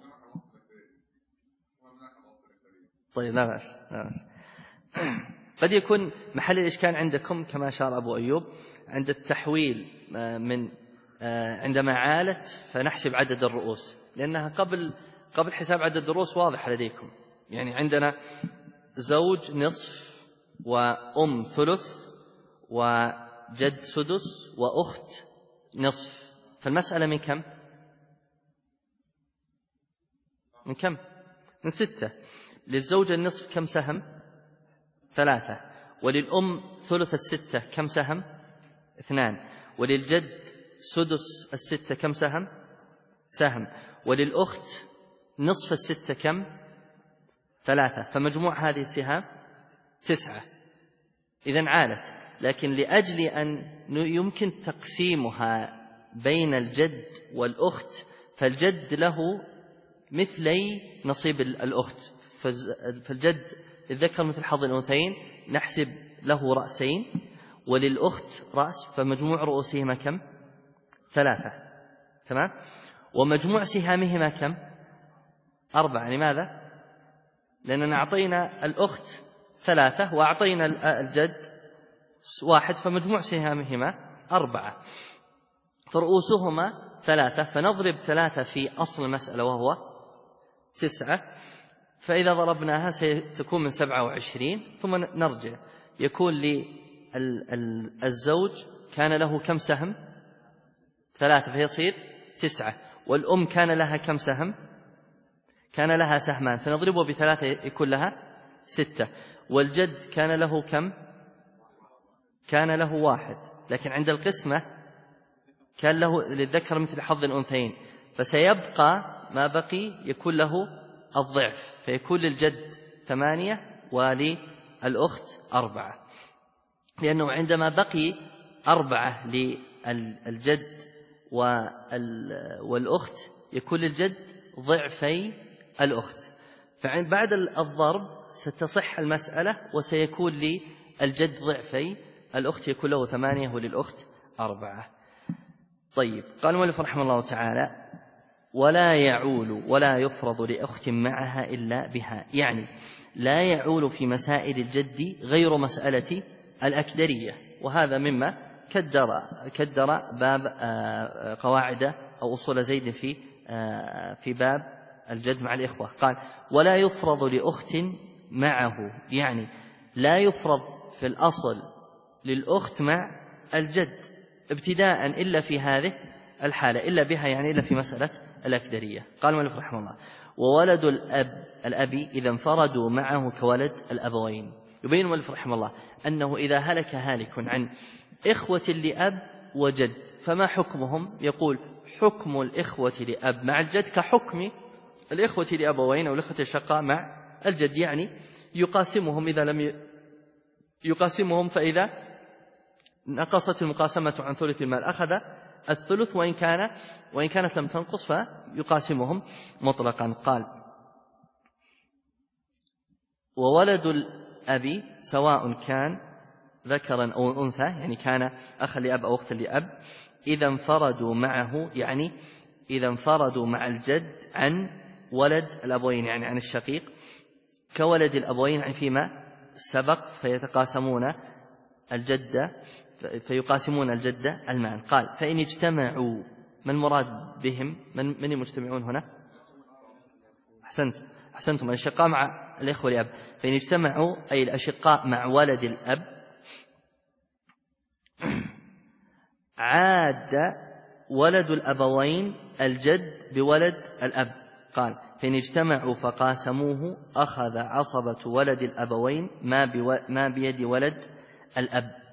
طيب، لا بأس. قد يكون محل الإشكال عندكم كما أشار أبو أيوب عند التحويل من عندما عالت فنحسب عدد الرؤوس، لأنها قبل حساب عدد الرؤوس واضح لديكم. يعني عندنا زوج نصف، وأم ثلث، وجد سدس، وأخت نصف. فالمسألة من كم؟ من 6. للزوج النصف كم سهم؟ 3. وللأم ثلث 6 كم سهم؟ 2. وللجد سدس 6 كم سهم؟ وللأخت نصف 6 كم؟ 3. فمجموع هذه السهام 9. إذن عالت، لكن لأجل أن يمكن تقسيمها بين الجد والأخت فالجد له مثلي نصيب الأخت، فالجد للذكر مثل حظ الأنثيين، نحسب له رأسين، وللأخت رأس، فمجموع رؤوسهما كم؟ 3. تمام؟ ومجموع سهامهما كم؟ 4. لماذا؟ لأننا أعطينا الأخت 3 وأعطينا الجد 1، فمجموع سهامهما 4، فرؤوسهما 3. فنضرب 3 في أصل المسألة وهو 9، فإذا ضربناها ستكون من 27. ثم نرجع، يكون للزوج كان له كم سهم؟ 3، فيصير 9. والأم كان لها كم سهم؟ كان لها سهمان، فنضربه ب3 يكون لها 6. والجد كان له كم؟ كان له 1، لكن عند القسمة كان له للذكر مثل حظ الأنثيين، فسيبقى ما بقي يكون له الضعف، فيكون للجد 8 وللأخت 4، لأنه عندما بقي 4 للجد والأخت يكون للجد ضعفي الأخت. فبعد الضرب ستصح المسألة وسيكون للجد ضعفي الأخت، يكون له 8 وللأخت 4. طيب، قال المؤلف رحمه الله تعالى: ولا يعول ولا يفرض لأخت معها إلا بها. يعني لا يعول في مسائل الجد غير مسألة الأكدرية، وهذا مما كدر باب قواعد أو أصول زيد في باب الجد مع الإخوة. قال ولا يفرض لأخت معه، يعني لا يفرض في الأصل للأخت مع الجد ابتداء إلا في هذه الحالة، إلا بها يعني إلا في مسألة الأكدرية. قال المؤلف رحمه الله وولد الأب إذا انفردوا معه كولد الأبوين. يبين المؤلف رحمه الله أنه إذا هلك هالك عن إخوة لأب وجد فما حكمهم؟ يقول حكم الإخوة لأب مع الجد كحكم الإخوة لأبوين أو الإخوة الشقاء مع الجد، يعني يقاسمهم إذا لم يقاسمهم، فإذا نقصت المقاسمة عن ثلث المال أخذ الثلث، وإن كانت لم تنقص فيقاسمهم مطلقا. قال وولد الأب سواء كان ذكرا أو أنثى، يعني كان أخا لأب أو أختا لأب، إذا انفردوا معه، يعني إذا انفردوا مع الجد عن ولد الأبوين يعني عن الشقيق كولد الأبوين يعني فيما سبق، فيتقاسمون الجدة فيقاسمون الجدة المال. قال فإن اجتمعوا، ما المراد بهم؟ من المجتمعون هنا؟ أحسنتم، الأشقاء مع الإخوة لأب. فإن اجتمعوا أي الأشقاء مع ولد الأب عاد ولد الأبوين الجد بولد الأب. قال فإن اجتمعوا فقاسموه أخذ عصبة ولد الأبوين ما بيد ولد الأب.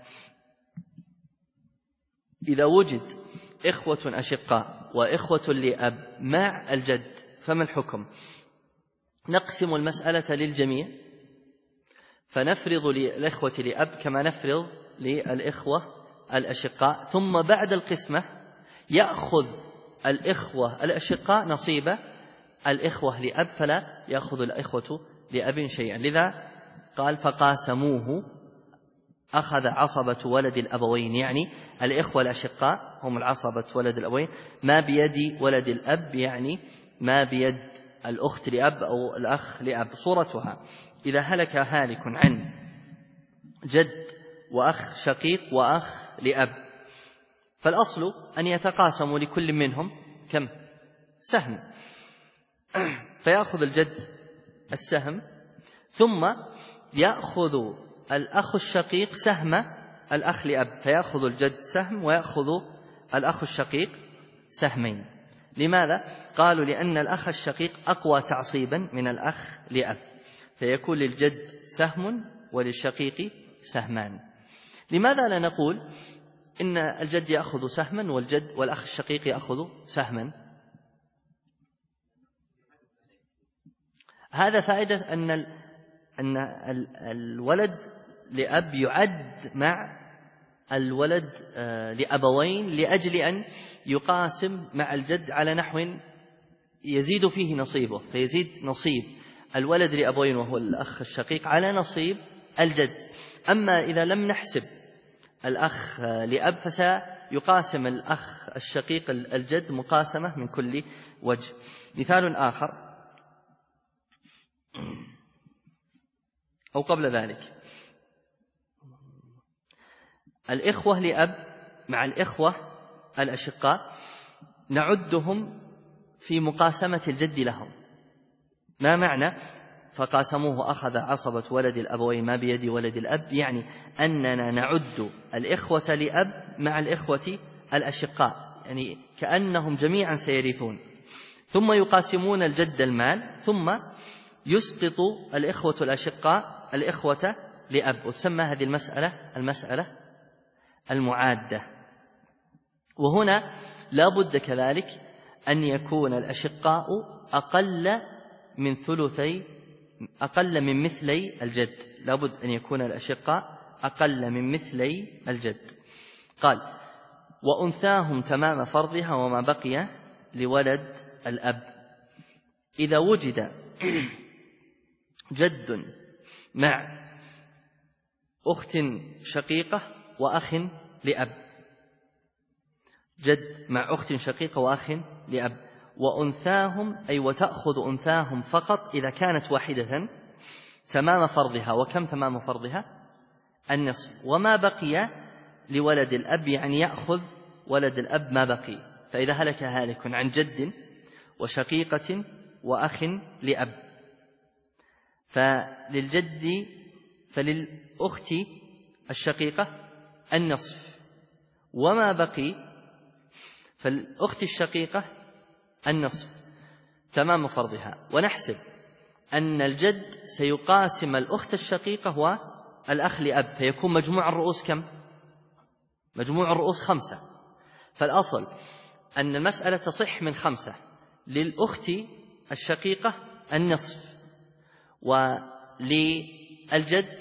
إذا وجد إخوة أشقاء وإخوة لأب مع الجد فما الحكم؟ نقسم المسألة للجميع فنفرض للإخوة لأب كما نفرض للإخوة الأشقاء، ثم بعد القسمة يأخذ الإخوة الأشقاء نصيب الإخوة لأب فلا يأخذ الإخوة لأب شيئا. لذا قال فقاسموه أخذ عصبة ولد الأبوين، يعني الإخوة الأشقاء هم العصبة ولد الأبوين، ما بيد ولد الأب يعني ما بيد الأخت لأب أو الأخ لأب. صورتها إذا هلك هالك عن جد وأخ شقيق وأخ لأب، فالأصل أن يتقاسموا لكل منهم كم؟ سهم، فيأخذ الجد السهم، ثم يأخذ الأخ الشقيق سهم الأخ لأب، فيأخذ الجد سهم ويأخذ الأخ الشقيق سهمين. لماذا؟ قالوا لأن الأخ الشقيق أقوى تعصيبا من الأخ لأب، فيكون للجد سهم وللشقيق سهمان. لماذا لا نقول إن الجد يأخذ سهما والأخ الشقيق يأخذ سهما؟ هذا فائدة أن الولد لأب يعد مع الولد لأبوين لأجل أن يقاسم مع الجد على نحو يزيد فيه نصيبه، فيزيد نصيب الولد لأبوين وهو الأخ الشقيق على نصيب الجد. أما إذا لم نحسب الأخ لأب فسيقاسم الأخ الشقيق الجد مقاسمة من كل وجه. مثال آخر أو قبل ذلك، الإخوة لأب مع الإخوة الأشقاء نعدهم في مقاسمة الجد لهم. ما معنى فقاسموه أخذ عصبة ولد الأبوين ما بيد ولد الأب؟ يعني أننا نعد الإخوة لأب مع الإخوة الأشقاء، يعني كأنهم جميعا سيرثون، ثم يقاسمون الجد المال، ثم يسقط الإخوة الأشقاء الإخوة لأب، وتسمى هذه المسألة المعادة. وهنا لا بد كذلك أن يكون الأشقاء أقل من مثلي الجد، لا بد أن يكون الأشقاء أقل من مثلي الجد. قال وأنثاهم تمام فرضها وما بقي لولد الأب. إذا وجد جد مع أخت شقيقة وأخ لأب، جد مع أخت شقيقة وأخ لأب، وأنثاهم أي وتأخذ أنثاهم فقط إذا كانت واحدة تمام فرضها. وكم تمام فرضها؟ النصف. وما بقي لولد الأب يعني يأخذ ولد الأب ما بقي. فإذا هلك هالك عن جد وشقيقة وأخ لأب فللأخت الشقيقة النصف، وما بقي فالأخت الشقيقة النصف تمام فرضها. ونحسب أن الجد سيقاسم الأخت الشقيقة والأخ لأب، فيكون مجموع الرؤوس كم؟ مجموع الرؤوس 5. فالأصل أن المسألة تصح من 5. للأخت الشقيقة النصف، وللجد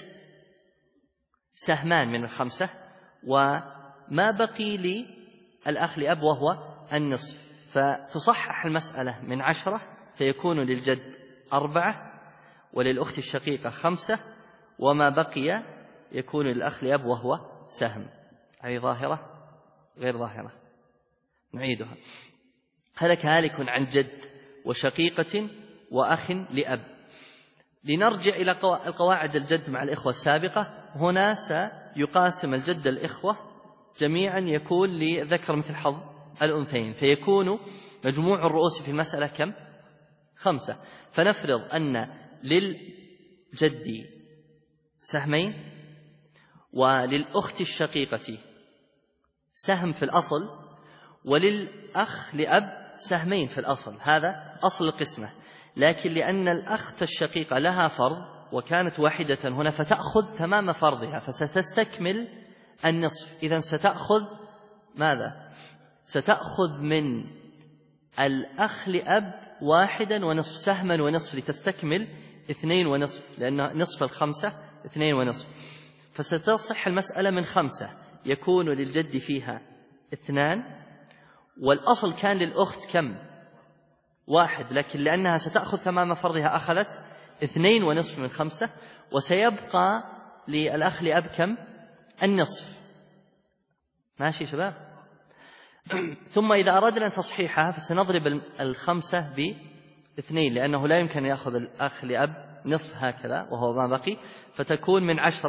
سهمان من 5، وما بقي للأخ لأب وهو النصف. فتصحح المسألة من 10، فيكون للجد 4 وللأخت الشقيقة 5، وما بقي يكون للأخ لأب وهو سهم. هذه ظاهرة غير ظاهرة، نعيدها. هلك هالك عن جد وشقيقة وأخ لأب. لنرجع إلى القواعد الجد مع الإخوة السابقة. هنا سيقاسم الجد الإخوة جميعا، يكون لذكر مثل حظ الأنثيين، فيكون مجموع الرؤوس في المسألة كم؟ 5. فنفرض أن للجد سهمين، وللأخت الشقيقة سهم في الأصل، وللأخ لأب سهمين في الأصل. هذا أصل القسمة. لكن لأن الأخت الشقيقة لها فرض وكانت واحدة هنا، فتأخذ تمام فرضها، فستستكمل النصف. إذن ستأخذ ماذا؟ ستأخذ من الأخ لأب 1.5 سهما ونصف، لتستكمل 2.5، لأن نصف 5 2.5. فستصح المسألة من 5، يكون للجد فيها 2، والأصل كان للأخت كم؟ 1، لكن لأنها ستأخذ تمام فرضها أخذت 2.5 من 5، وسيبقى للأخ لأب كم؟ النصف. ماشي شباب؟ ثم إذا أردنا تصحيحها فسنضرب 5 ب2، لأنه لا يمكن أن يأخذ الأخ لأب نصف هكذا وهو ما بقي، فتكون من 10،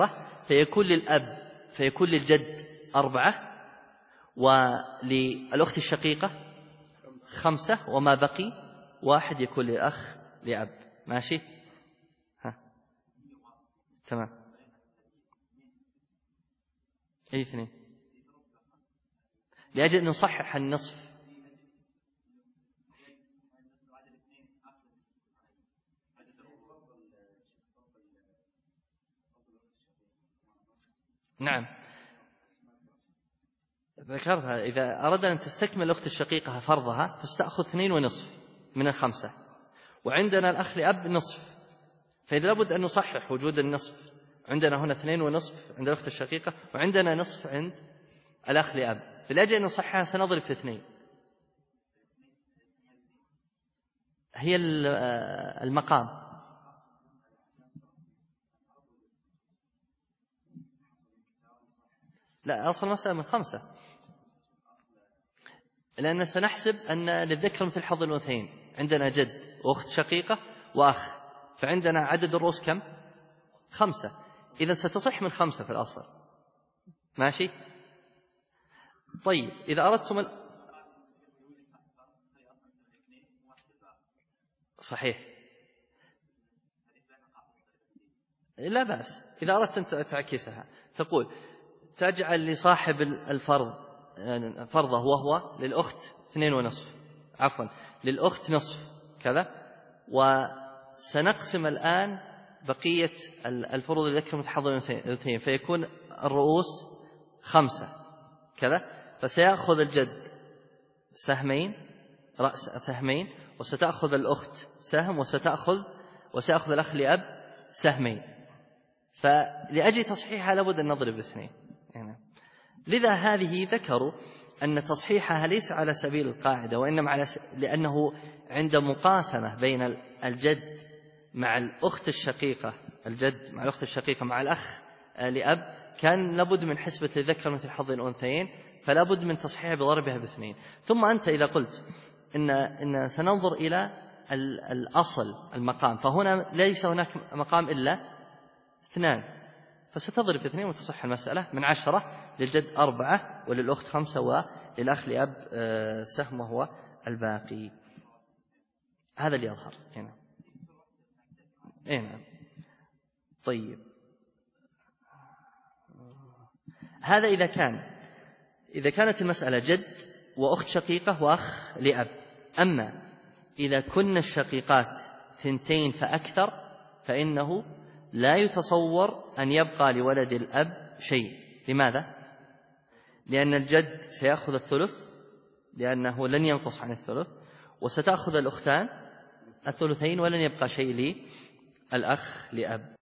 فيكون للجد 4، وللأخت الشقيقة 5، وما بقي 1 يكون للأخ لأب. ماشي؟ تمام. أي 2 لأجل أن نصحح النصف. نعم ذكرها. إذا أردنا أن تستكمل الأخت الشقيقة فرضها فستأخذ 2.5 من 5، وعندنا الأخ لأب نصف، فإذا لابد أن نصحح وجود النصف. عندنا هنا 2.5 عند الأخت الشقيقة، وعندنا نصف عند الأخ لأب. فلأجل أن نصححها سنضرب في 2. هي المقام. لا، أصل مسألة من 5، لأن سنحسب أن للذكر مثل حظ الأنثيين. عندنا جد وأخت شقيقة وأخ، فعندنا عدد الرؤوس كم؟ 5. إذا ستصح من 5 في الأصل. ماشي؟ طيب إذا أردتم صحيح لا بأس. إذا أردت أن تعكسها تقول تجعل لصاحب الفرض فرضه وهو للأخت 2.5، عفوا للأخت نصف كذا، وسنقسم الآن بقية الفروض الذكر مثل حظ الأنثيين، فيكون الرؤوس 5 كذا. فسيأخذ الجد سهمين، رأس سهمين، وستأخذ الأخت سهم، وسيأخذ الأخ لأب سهمين. فلأجل تصحيحها لابد أن نضرب 2 يعني. لذا هذه ذكروا أن تصحيحها ليس على سبيل القاعدة، وإنما لأنه عند مقاسمة بين الجد مع الأخت الشقيقة، الجد مع الأخت الشقيقة مع الأخ لأب، كان لابد من حسبة الذكر مثل حظ الأنثيين، فلا بد من تصحيح بضربها ب2. ثم أنت إذا قلت إن سننظر إلى الأصل المقام، فهنا ليس هناك مقام إلا 2، فستضرب 2 وتصح المسألة من 10، للجد 4 وللأخت 5 وللأخ لأب سهم وهو الباقي. هذا اللي يظهر هنا. نعم. طيب، هذا إذا كانت المسألة جد وأخت شقيقة وأخ لأب. أما إذا كن الشقيقات 2 فأكثر فإنه لا يتصور أن يبقى لولد الأب شيء. لماذا؟ لأن الجد سيأخذ الثلث لأنه لن ينقص عن الثلث، وستأخذ الأختان 2 ولن يبقى شيء للأخ لأب.